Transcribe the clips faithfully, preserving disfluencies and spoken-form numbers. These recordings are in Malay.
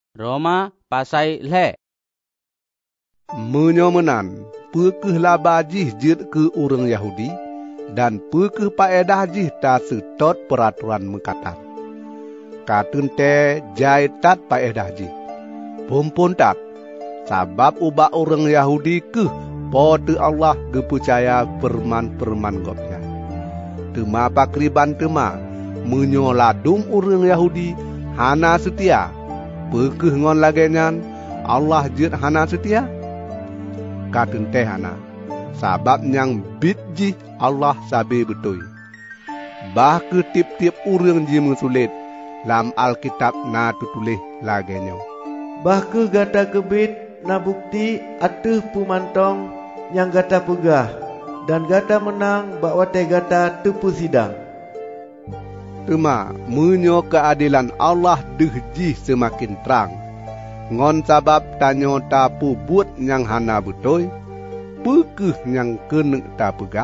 Roma pasai le. Menyo menan, pekeh laba jih jit ke orang Yahudi dan pekeh paedah jih ta setot peraturan mengkatan. Katun te jai tat paedah jih. Pumpun tat, sabab ubak orang Yahudi ke pote Allah ke percaya perman-perman gopnya. Tema pakriban tema, menyo ladung orang Yahudi hana setia. Pekeh ngon lagenyan, Allah jit hana setia. Katun te hana, sabab yang bitji Allah sabi betul. Bah ke tip-tip orang ji musulit, lam Alkitab na tutulih lagenyo. Bah ke gata kebit na bukti atuh pumantong yang gata pegah dan gata menang bakwa te gata tepu sidang. Tema menyo keadilan Allah dehji semakin terang. Ngon sabab tanyo ta pubut yang hana betul, pekeh yang kena ta pegah,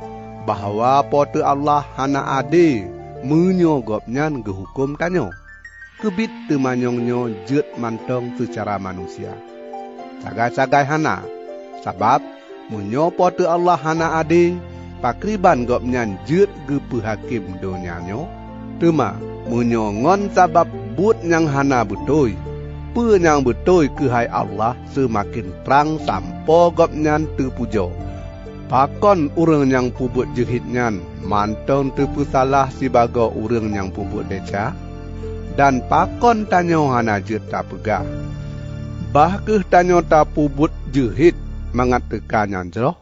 bahawa pote Allah hana ade menyo gopnyan gehukum tanyo. Kebit temanyongnyo jet mantong secara manusia. Sagai-sagai hana, sabab menyo pote Allah hana ade, pakriban gopnyan jet ge pehakim donyanyo. Tema menyo ngon sabab but yang hana betul, pe yang betul kehai Allah semakin terang sampo gopnyan terpujo. Pakon urang yang pubut jehitnyan mantong tepu salah sibago urang yang pubut deca. Dan pakon tanyo hana jet tak pegah. Bah ke tanyo tak pubut jehit mengatakan yang jeroh.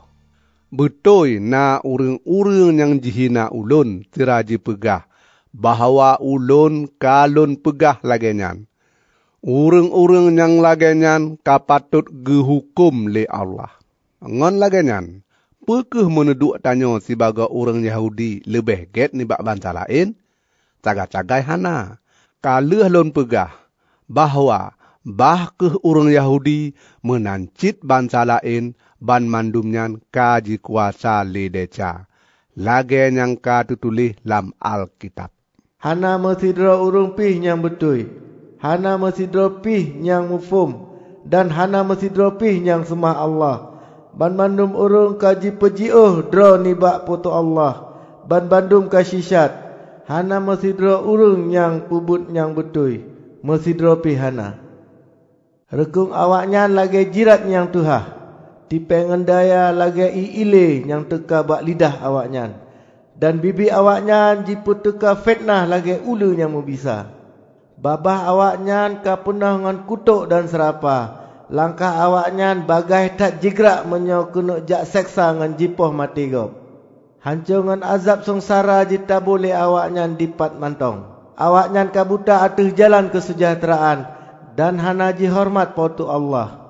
Betul na urang-urang yang jihina ulun tiraji pegah, bahawa ulun kalun pegah lagenyan. Urang-urang yang lagenyan kapatut gehukum le Allah. Ngon lagenyan, pekeh meneduk tanyo sebagai orang Yahudi lebih get ni bak bangsa lain? Cagai-cagai hana. Kaleh lon pegah bahawa bah ke orang Yahudi menancit bangsa lain ban mandumnyan kaji kuasa le deca. Lage yang ka tutulih lam Alkitab. Hana mesidra urung pih yang betul. Hana mesidra pih yang mufum. Dan hana mesidra pih yang semah Allah. Ban bandum urung kaji pejiuh dra nibak putu Allah. Ban bandum kasisat. Hana mesidra urung yang pubut yang betul. Mesidra pih hana. Rekung awaknya lagi jirat yang tuhah. Dipengendaya lagi iile yang teka bak lidah awaknya. Dan bibi awaknya jipu teka fitnah lagi ulu yang membisa. Babah awaknya ka punah ngan kutuk dan serapa. Langkah awaknya bagai tak jigrak menyo kena jak seksa ngan jipoh mati gop. Hancur ngan azab sengsara jita boleh awaknya dipat mantong. Awaknya kabuta atuh jalan kesejahteraan dan hana jihormat potu Allah.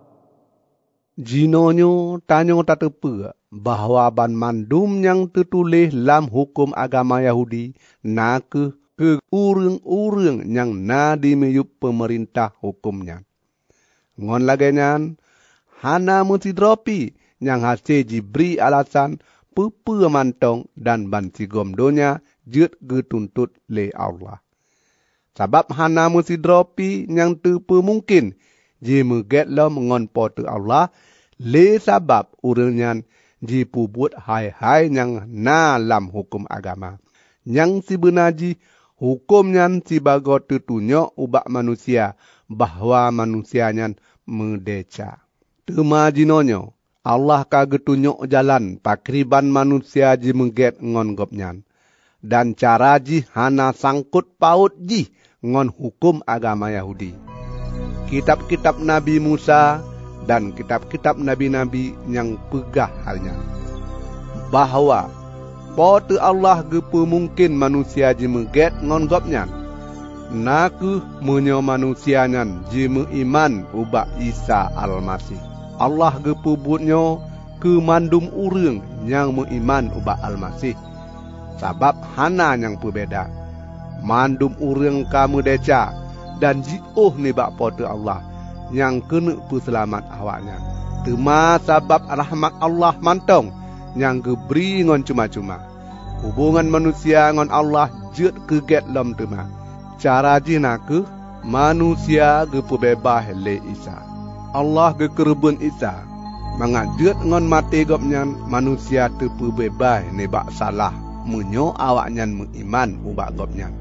Jinonyo tanyo tatepe bahawa ban mandum yang tertulis dalam hukum agama Yahudi na ke ke urang-urang yang na dimeyup pemerintah hukumnya. Ngon lagenyan hana musidropi yang hasil jibri alasan pepe mantong dan ban sigom donya jet getuntut le Allah. Sabab hana musidropi yang tepe mungkin je meget lo ngon pote Allah le sabab urangnya ji pubut hai-hai yang na lam hukum agama. Yang si benaji hukumnya si bago tetunyok ubak manusia bahwa manusianya mendeca. Tema jinonyo Allah kage tunjuk jalan pakriban manusia ji mengget ngon gopnyan. Dan cara ji hana sangkut paut ji ngon hukum agama Yahudi. Kitab-kitab Nabi Musa dan kitab-kitab Nabi-Nabi yang pegah halnya. Bahawa pote Allah gepe mungkin manusia ji mengget ngon gopnyan. Naku menyo manusianya ji mengiman ubak Isa Al-Masih. Allah gepubutnya ke mandum urang yang mengiman ubak Al-Masih. Sabab hana yang berbeda. Mandum urang kamu deca dan jiuh ni bak pote Allah yang kena peselamat awaknya. Tema sabab rahmat Allah mantong yang geberi ngon cuma-cuma. Hubungan manusia ngon Allah jet keget lom tema. Cara jina ke manusia ge pebebas le Isa. Allah ge kerebun Isa. Mangajut ngon mati gopnyan manusia tu pebebas ne bak salah menyo awaknyan mengiman ubak gopnyan.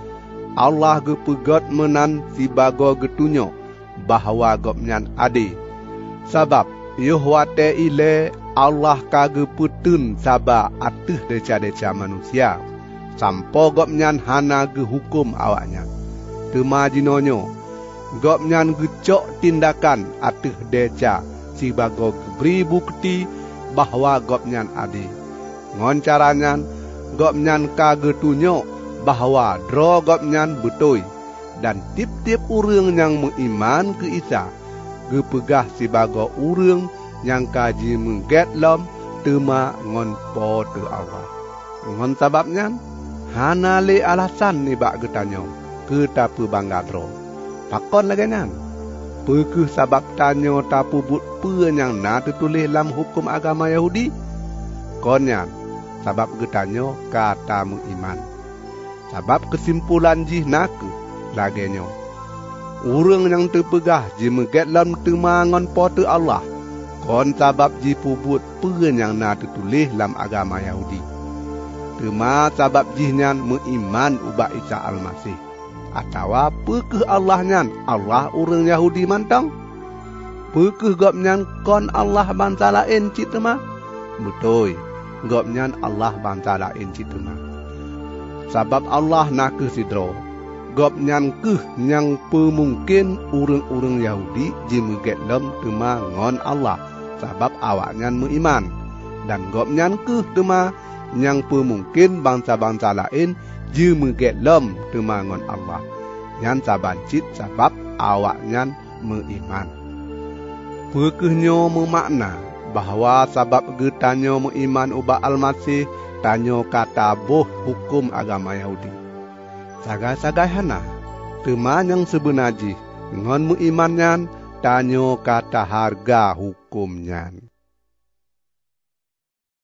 Allah ge pegot menan si bago getunyo bahawa gopnyan ade. Sabab Yohwate ile Allah kage putun saba atuh deca-deca manusia. Sampo gopnyan hana ge hukum awaknya. Tema jinonyo gopnyan gecok tindakan atuh deca si bago beri bukti bahwa gopnyan ade. Ngon caranyan gopnyan kage tunyo bahwa dro gopnyan betul. Dan tip-tip urang yang mengiman ke Isa gepegah si bago urang yang kaji mengget lom tema ngon po te Allah. Ngon sababnya hana le alasan ni bak getanyo ke tapu banggadro. Pakon lagi nan. Pekeh sabab tanyo tapu but pe yang na tertulis dalam hukum agama Yahudi. Konyan sabab getanyo kata mengiman. Sabab kesimpulan jih naku lagenyo. Urang yang terpegah ji meget lam temangon pote Allah. Kon sabab ji pubut pen yang na tertulis dalam agama Yahudi. Tema sabab jihnya mengiman ubak Isa Al-Masih. Atawa pekeh Allahnyan Allah urang Yahudi mantang. Pekeh gopnyan kon Allah bangsa lain cik tema. Betul. Gopnyan Allah bangsa lain cik tema. Sabab Allah nak ke sidro. Gopnyan keh yang pemungkin urang-urang Yahudi ji meget lem tema ngon Allah sabab awaknyan mengiman. Dan gopnyan keh tema yang pemungkin bangsa-bangsa lain ji meget lem tema ngon Allah. Nyan saban cit sabab awaknyan mengiman. Pekehnyo memakna bahwa sabab getanyo mengiman ubak Al-Masih tanyo kata boh hukum agama Yahudi. Sagai-sagai hana, tema yang sebenaji, ngon mu imanyan, tanyo kata harga hukumnyan.